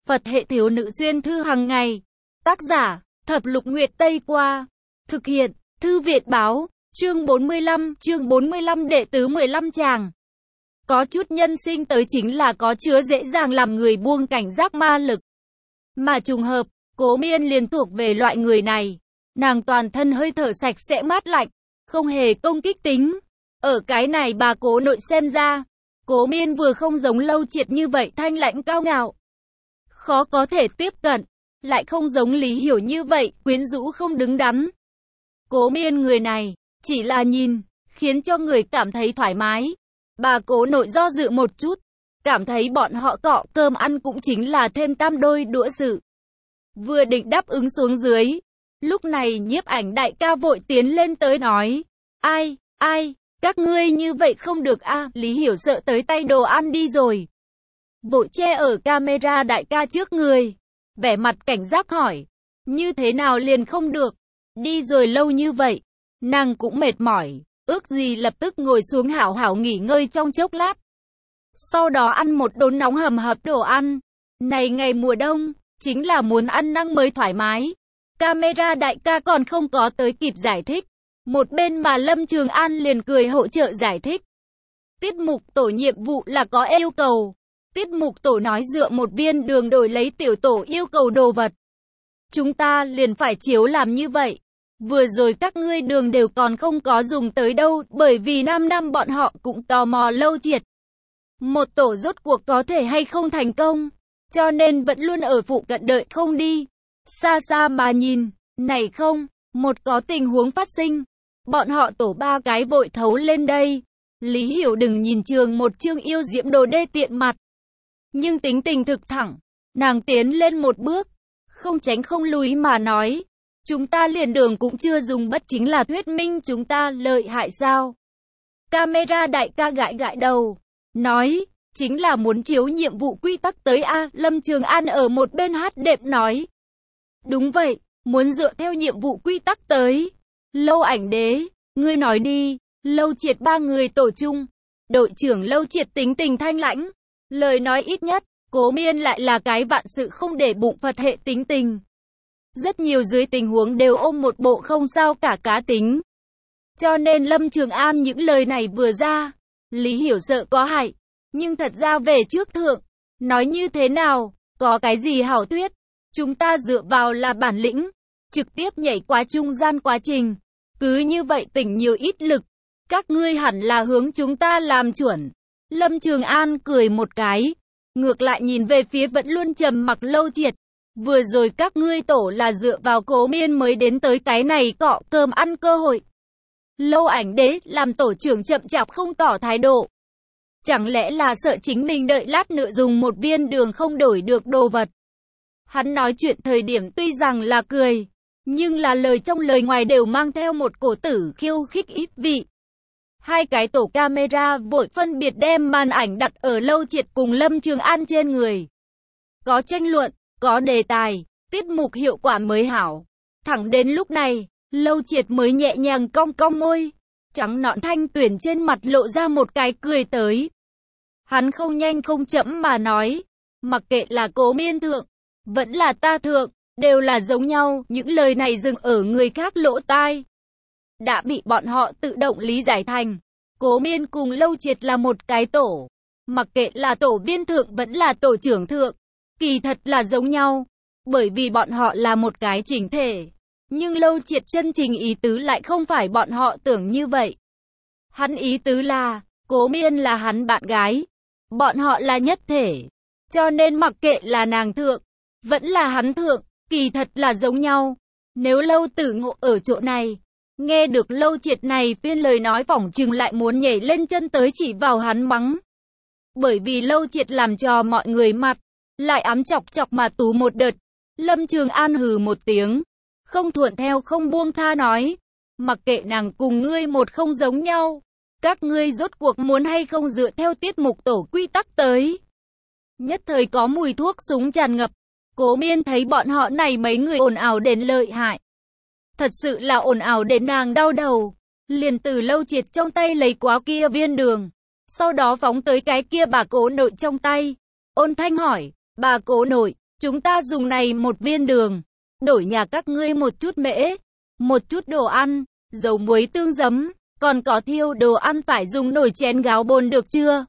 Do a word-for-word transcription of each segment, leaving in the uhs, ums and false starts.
Phật hệ thiếu nữ xuyên thư hàng ngày. Tác giả, Thập Lục Nguyệt Tây Qua. Thực hiện, Thư Viện Báo. Chương bốn mươi lăm, chương bốn mươi lăm đệ tứ mười lăm chàng. Có chút nhân sinh tới chính là có chứa dễ dàng làm người buông cảnh giác ma lực. Mà trùng hợp, Cố Miên liền thuộc về loại người này. Nàng toàn thân hơi thở sạch sẽ mát lạnh, không hề công kích tính. Ở cái này bà Cố nội xem ra, Cố Miên vừa không giống Lâu Triệt như vậy thanh lãnh cao ngạo, khó có thể tiếp cận, lại không giống Lý Hiểu như vậy quyến rũ không đứng đắn. Cố Miên người này, chỉ là nhìn, khiến cho người cảm thấy thoải mái. Bà Cố nội do dự một chút, cảm thấy bọn họ cọ cơm ăn cũng chính là thêm tam đôi đũa sự. Vừa định đáp ứng xuống dưới, lúc này Nhiếp Ảnh đại ca vội tiến lên tới nói, ai, ai, các ngươi như vậy không được a. Lý Hiểu sợ tới tay đồ ăn đi rồi, vội che ở camera đại ca trước người, vẻ mặt cảnh giác hỏi, như thế nào liền không được, đi rồi lâu như vậy, nàng cũng mệt mỏi, ước gì lập tức ngồi xuống hảo hảo nghỉ ngơi trong chốc lát, sau đó ăn một đốn nóng hầm hập đồ ăn. Này ngày mùa đông, chính là muốn ăn năng mới thoải mái. Camera đại ca còn không có tới kịp giải thích, một bên mà Lâm Trường An liền cười hỗ trợ giải thích. Tiết mục tổ nhiệm vụ là có yêu cầu. Tiết mục tổ nói dựa một viên đường đổi lấy tiểu tổ yêu cầu đồ vật. Chúng ta liền phải chiếu làm như vậy. Vừa rồi các ngươi đường đều còn không có dùng tới đâu, bởi vì năm năm bọn họ cũng tò mò Lâu Triệt. Một tổ rốt cuộc có thể hay không thành công, cho nên vẫn luôn ở phụ cận đợi không đi. Xa xa mà nhìn, này không, một có tình huống phát sinh. Bọn họ tổ ba cái vội thấu lên đây. Lý Hiểu đừng nhìn trường một chương yêu diễm đồ đê tiện mặt, nhưng tính tình thực thẳng, nàng tiến lên một bước, không tránh không lùi mà nói, chúng ta liền đường cũng chưa dùng bất chính là thuyết minh chúng ta lợi hại sao? Camera đại ca gãi gãi đầu, nói, chính là muốn chiếu nhiệm vụ quy tắc tới a. Lâm Trường An ở một bên hát đệm nói, đúng vậy, muốn dựa theo nhiệm vụ quy tắc tới. Lâu Ảnh Đế, ngươi nói đi. Lâu Triệt ba người tổ chung, đội trưởng Lâu Triệt tính tình thanh lãnh, lời nói ít nhất. Cố Miên lại là cái vạn sự không để bụng Phật hệ tính tình, rất nhiều dưới tình huống đều ôm một bộ không sao cả cá tính. Cho nên Lâm Trường An những lời này vừa ra, Lý Hiểu sợ có hại, nhưng thật ra về trước thượng, nói như thế nào, có cái gì hảo thuyết, chúng ta dựa vào là bản lĩnh, trực tiếp nhảy qua trung gian quá trình, cứ như vậy tỉnh nhiều ít lực, các ngươi hẳn là hướng chúng ta làm chuẩn. Lâm Trường An cười một cái, ngược lại nhìn về phía vẫn luôn trầm mặc Lâu Triệt, vừa rồi các ngươi tổ là dựa vào Cố Miên mới đến tới cái này cọ cơm ăn cơ hội. Lâu Ảnh Đế làm tổ trưởng chậm chạp không tỏ thái độ, chẳng lẽ là sợ chính mình đợi lát nữa dùng một viên đường không đổi được đồ vật? Hắn nói chuyện thời điểm tuy rằng là cười, nhưng là lời trong lời ngoài đều mang theo một cổ tử khiêu khích ít vị. Hai cái tổ camera vội phân biệt đem màn ảnh đặt ở Lâu Triệt cùng Lâm Trường An trên người. Có tranh luận, có đề tài, tiết mục hiệu quả mới hảo. Thẳng đến lúc này, Lâu Triệt mới nhẹ nhàng cong cong môi, trắng nõn thanh tuyển trên mặt lộ ra một cái cười tới. Hắn không nhanh không chậm mà nói, mặc kệ là Cố Miên thượng, vẫn là ta thượng, đều là giống nhau. Những lời này dừng ở người khác lỗ tai, đã bị bọn họ tự động lý giải thành Cố Miên cùng Lâu Triệt là một cái tổ, mặc kệ là tổ viên thượng vẫn là tổ trưởng thượng, kỳ thật là giống nhau, bởi vì bọn họ là một cái chỉnh thể. Nhưng Lâu Triệt chân chính ý tứ lại không phải bọn họ tưởng như vậy. Hắn ý tứ là, Cố Miên là hắn bạn gái, bọn họ là nhất thể, cho nên mặc kệ là nàng thượng, vẫn là hắn thượng, kỳ thật là giống nhau. Nếu Lâu Tử Ngộ ở chỗ này, nghe được Lâu Triệt này phiên lời nói phỏng chừng lại muốn nhảy lên chân tới chỉ vào hắn mắng. Bởi vì Lâu Triệt làm cho mọi người mặt, lại ám chọc chọc mà tú một đợt. Lâm Trường An hừ một tiếng, không thuận theo không buông tha nói, mặc kệ nàng cùng ngươi một không giống nhau, các ngươi rốt cuộc muốn hay không dựa theo tiết mục tổ quy tắc tới. Nhất thời có mùi thuốc súng tràn ngập, Cố Miên thấy bọn họ này mấy người ồn ào đến lợi hại, thật sự là ồn ào đến nàng đau đầu, liền từ Lâu Triệt trong tay lấy quá kia viên đường, sau đó phóng tới cái kia bà Cố nội trong tay, ôn thanh hỏi, bà Cố nội, Chúng ta dùng này một viên đường, đổi nhà các ngươi một chút mễ, một chút đồ ăn, dầu muối tương giấm, còn có thiêu đồ ăn phải dùng nồi chén gáo bồn được chưa?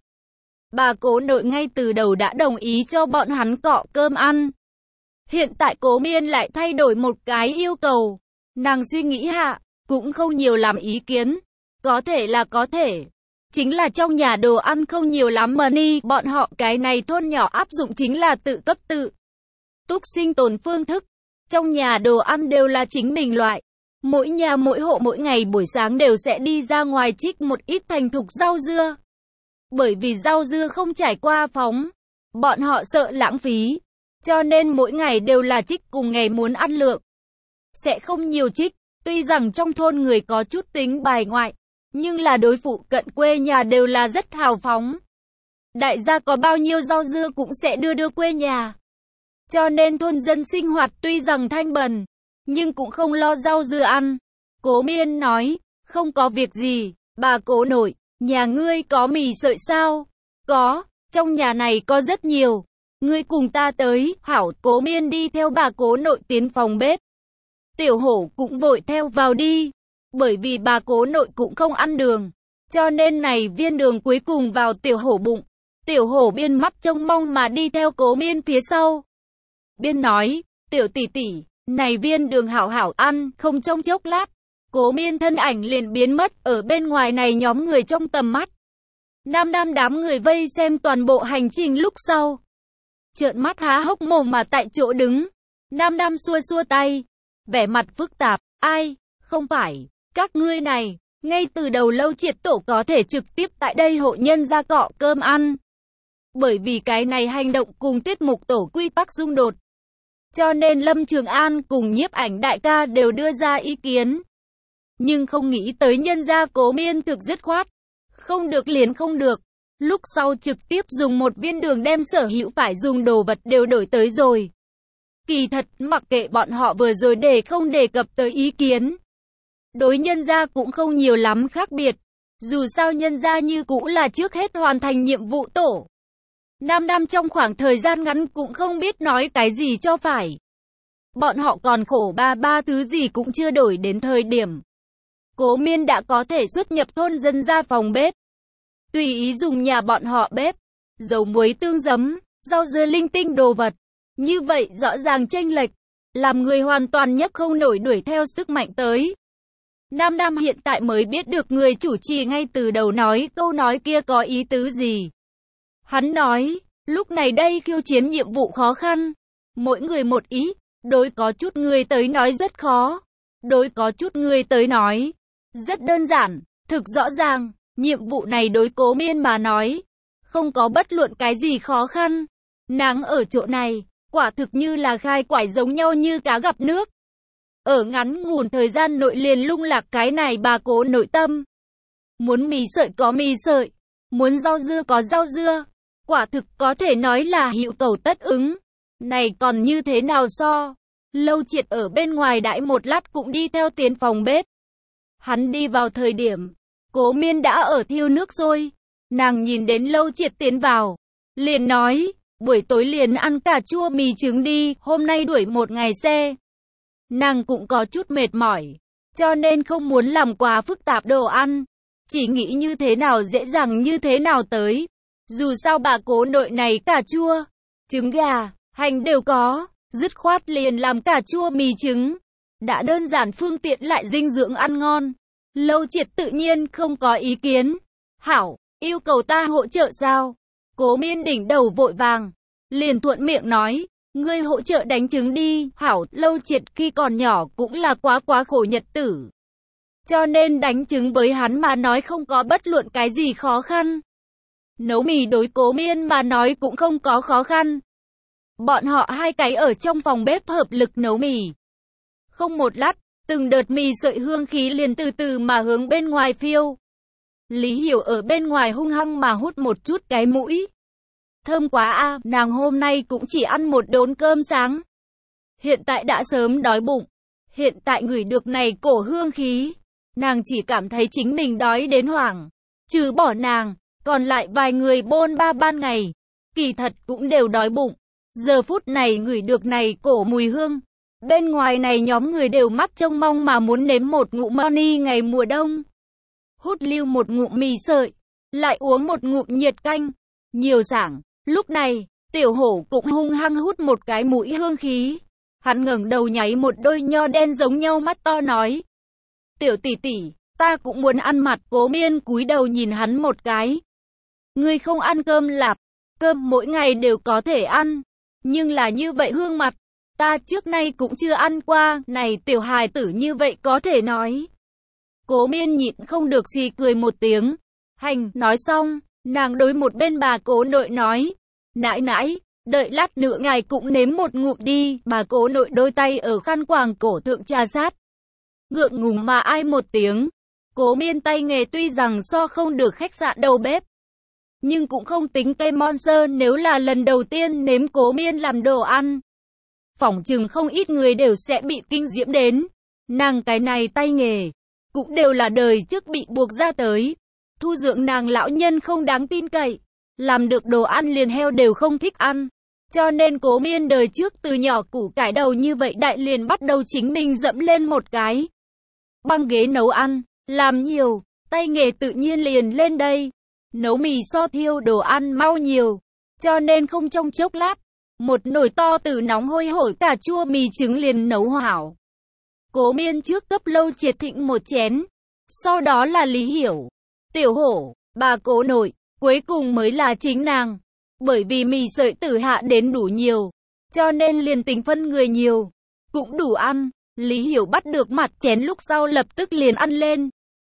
Bà Cố Nội ngay từ đầu đã đồng ý cho bọn hắn cọ cơm ăn. Hiện tại Cố Miên lại thay đổi một cái yêu cầu. Nàng suy nghĩ hạ, cũng không nhiều làm ý kiến. Có thể là có thể. Chính là trong nhà đồ ăn không nhiều lắm mà ni, bọn họ cái này thôn nhỏ áp dụng chính là tự cấp tự túc sinh tồn phương thức. Trong nhà đồ ăn đều là chính mình loại. Mỗi nhà mỗi hộ mỗi ngày buổi sáng đều sẽ đi ra ngoài trích một ít thành thục rau dưa. Bởi vì rau dưa không trải qua phóng, bọn họ sợ lãng phí. Cho nên mỗi ngày đều là trích cùng ngày muốn ăn lượng. Sẽ không nhiều trích, tuy rằng trong thôn người có chút tính bài ngoại, nhưng là đối phụ cận quê nhà đều là rất hào phóng. Đại gia có bao nhiêu rau dưa cũng sẽ đưa đưa quê nhà. Cho nên thôn dân sinh hoạt tuy rằng thanh bần, nhưng cũng không lo rau dưa ăn. Cố Miên nói, không có việc gì, bà Cố Nội, nhà ngươi có mì sợi sao? Có, trong nhà này có rất nhiều. Ngươi cùng ta tới, hảo. Cố Miên đi theo bà Cố Nội tiến phòng bếp. Tiểu Hổ cũng vội theo vào đi. Bởi vì bà Cố Nội cũng không ăn đường. Cho nên này viên đường cuối cùng vào Tiểu Hổ bụng. Tiểu Hổ biên mắt trông mong mà đi theo Cố Miên phía sau. Biên nói, tiểu tỷ tỷ, này viên đường hảo hảo ăn, không trong chốc lát. Cố Miên thân ảnh liền biến mất ở bên ngoài này nhóm người trong tầm mắt. Nam Nam đám người vây xem toàn bộ hành trình lúc sau. Trợn mắt há hốc mồm mà tại chỗ đứng. Nam Nam xua xua tay. Vẻ mặt phức tạp. Ai? Không phải. Các ngươi này. Ngay từ đầu Lâu Triệt Tổ có thể trực tiếp tại đây hộ nhân ra cọ cơm ăn. Bởi vì cái này hành động cùng tiết mục tổ quy tắc xung đột. Cho nên Lâm Trường An cùng Nhiếp Ảnh đại ca đều đưa ra ý kiến. Nhưng không nghĩ tới nhân gia Cố Miên thực dứt khoát. Không được liền không được. Lúc sau trực tiếp dùng một viên đường đem sở hữu phải dùng đồ vật đều đổi tới rồi. Kỳ thật mặc kệ bọn họ vừa rồi để không đề cập tới ý kiến. Đối nhân gia cũng không nhiều lắm khác biệt. Dù sao nhân gia như cũ là trước hết hoàn thành nhiệm vụ tổ. Nam Nam trong khoảng thời gian ngắn cũng không biết nói cái gì cho phải. Bọn họ còn khổ ba ba thứ gì cũng chưa đổi đến thời điểm. Cố Miên đã có thể xuất nhập thôn dân ra phòng bếp. Tùy ý dùng nhà bọn họ bếp, dầu muối tương giấm, rau dưa linh tinh đồ vật. Như vậy rõ ràng chênh lệch, làm người hoàn toàn nhấc không nổi đuổi theo sức mạnh tới. Nam Nam hiện tại mới biết được người chủ trì ngay từ đầu nói câu nói kia có ý tứ gì. Hắn nói, lúc này đây khiêu chiến nhiệm vụ khó khăn. Mỗi người một ý, đối có chút người tới nói rất khó. Đối có chút người tới nói, rất đơn giản, thực rõ ràng. Nhiệm vụ này đối Cố Miên mà nói, không có bất luận cái gì khó khăn. Nàng ở chỗ này, quả thực như là khai quải giống nhau như cá gặp nước. Ở ngắn ngủn thời gian nội liền lung lạc cái này bà Cố nội tâm. Muốn mì sợi có mì sợi, muốn rau dưa có rau dưa. Quả thực có thể nói là hữu cầu tất ứng. Này còn như thế nào so? Lâu Triệt ở bên ngoài đãi một lát cũng đi theo tiến phòng bếp. Hắn đi vào thời điểm Cố Miên đã ở thiêu nước sôi. Nàng nhìn đến Lâu Triệt tiến vào, liền nói, buổi tối liền ăn cà chua mì trứng đi, hôm nay đuổi một ngày xe. Nàng cũng có chút mệt mỏi, cho nên không muốn làm quá phức tạp đồ ăn. Chỉ nghĩ như thế nào dễ dàng như thế nào tới. Dù sao bà Cố nội này cà chua, trứng gà, hành đều có, dứt khoát liền làm cà chua mì trứng. Đã đơn giản phương tiện lại dinh dưỡng ăn ngon. Lâu Triệt tự nhiên không có ý kiến. Hảo, yêu cầu ta hỗ trợ sao? Cố Miên đỉnh đầu vội vàng, liền thuận miệng nói, ngươi hỗ trợ đánh trứng đi. Hảo, Lâu Triệt khi còn nhỏ cũng là quá quá khổ nhật tử. Cho nên đánh trứng với hắn mà nói không có bất luận cái gì khó khăn. Nấu mì đối Cố Miên mà nói cũng không có khó khăn. Bọn họ hai cái ở trong phòng bếp hợp lực nấu mì. Không một lát, từng đợt mì sợi hương khí liền từ từ mà hướng bên ngoài phiêu. Lý Hiểu ở bên ngoài hung hăng mà hút một chút cái mũi. Thơm quá a, à, nàng hôm nay cũng chỉ ăn một đốn cơm sáng. Hiện tại đã sớm đói bụng. Hiện tại ngửi được này cổ hương khí. Nàng chỉ cảm thấy chính mình đói đến hoảng. Trừ bỏ nàng, còn lại vài người bôn ba ban ngày. Kỳ thật cũng đều đói bụng. Giờ phút này ngửi được này cổ mùi hương. Bên ngoài này nhóm người đều mắt trông mong mà muốn nếm một ngụm mani ngày mùa đông. Hút lưu một ngụm mì sợi, lại uống một ngụm nhiệt canh. Nhiều sảng, lúc này, tiểu hổ cũng hung hăng hút một cái mũi hương khí. Hắn ngẩng đầu nháy một đôi nho đen giống nhau mắt to nói. Tiểu tỷ tỷ, ta cũng muốn ăn mặt. Cố Miên cúi đầu nhìn hắn một cái. Ngươi không ăn cơm lạp, cơm mỗi ngày đều có thể ăn. Nhưng là như vậy hương mặt, ta trước nay cũng chưa ăn qua, này tiểu hài tử như vậy có thể nói. Cố Miên nhịn không được xì cười một tiếng. Hành, nói xong, nàng đối một bên bà cố nội nói. Nãi nãi, đợi lát nữa ngài cũng nếm một ngụm đi. Bà cố nội đôi tay ở khăn quàng cổ thượng trà sát. Ngượng ngùng mà ai một tiếng. Cố Miên tay nghề tuy rằng so không được khách sạn đầu bếp, nhưng cũng không tính cây monster nếu là lần đầu tiên nếm Cố Miên làm đồ ăn. Phỏng chừng không ít người đều sẽ bị kinh diễm đến. Nàng cái này tay nghề, cũng đều là đời trước bị buộc ra tới. Thu dưỡng nàng lão nhân không đáng tin cậy. Làm được đồ ăn liền heo đều không thích ăn. Cho nên Cố Miên đời trước từ nhỏ củ cải đầu như vậy đại liền bắt đầu chính mình dẫm lên một cái băng ghế nấu ăn. Làm nhiều, tay nghề tự nhiên liền lên đây. Nấu mì so thiêu đồ ăn mau nhiều. Cho nên không trong chốc lát, một nồi to từ nóng hôi hổi cà chua mì trứng liền nấu hảo. Cố Miên trước cấp Lâu Triệt Thịnh một chén. Sau đó là Lý Hiểu, Tiểu Hổ, bà cố nội, cuối cùng mới là chính nàng. Bởi vì mì sợi tử hạ đến đủ nhiều, cho nên liền tính phân người nhiều, cũng đủ ăn. Lý Hiểu bắt được mặt chén lúc sau lập tức liền ăn lên.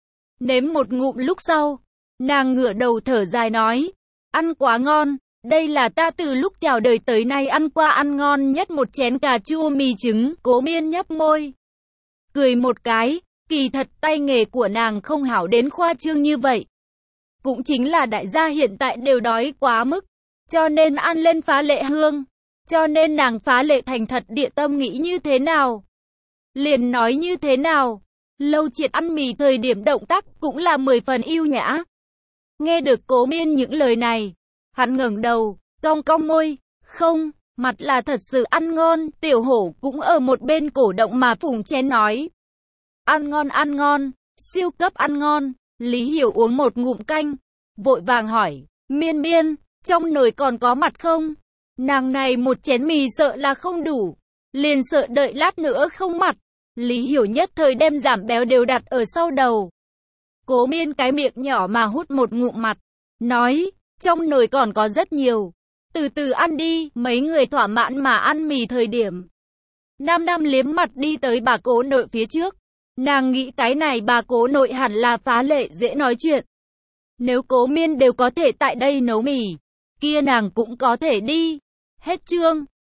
Nếm một ngụm lúc sau, nàng ngửa đầu thở dài nói, ăn quá ngon, đây là ta từ lúc chào đời tới nay ăn qua ăn ngon nhất một chén cà chua mì trứng. Cố Miên nhấp môi, cười một cái, kỳ thật tay nghề của nàng không hảo đến khoa trương như vậy. Cũng chính là đại gia hiện tại đều đói quá mức, cho nên ăn lên phá lệ hương. Cho nên nàng phá lệ thành thật địa tâm nghĩ như thế nào, liền nói như thế nào. Lâu Triệt ăn mì thời điểm động tác cũng là mười phần yêu nhã. Nghe được Cố Miên những lời này, hắn ngẩng đầu, cong cong môi, không, mặt là thật sự ăn ngon. Tiểu Hổ cũng ở một bên cổ động mà phùng chén nói, ăn ngon ăn ngon, siêu cấp ăn ngon. Lý Hiểu uống một ngụm canh, vội vàng hỏi, Miên Miên, trong nồi còn có mặt không? Nàng này một chén mì sợ là không đủ, liền sợ đợi lát nữa không mặt. Lý Hiểu nhất thời đem giảm béo đều đặt ở sau đầu. Cố Miên cái miệng nhỏ mà hút một ngụm mặt, nói, trong nồi còn có rất nhiều, từ từ ăn đi. Mấy người thỏa mãn mà ăn mì thời điểm, Nam Nam liếm mặt đi tới bà cố nội phía trước. Nàng nghĩ cái này bà cố nội hẳn là phá lệ dễ nói chuyện. Nếu Cố Miên đều có thể tại đây nấu mì, kia nàng cũng có thể đi. Hết chương.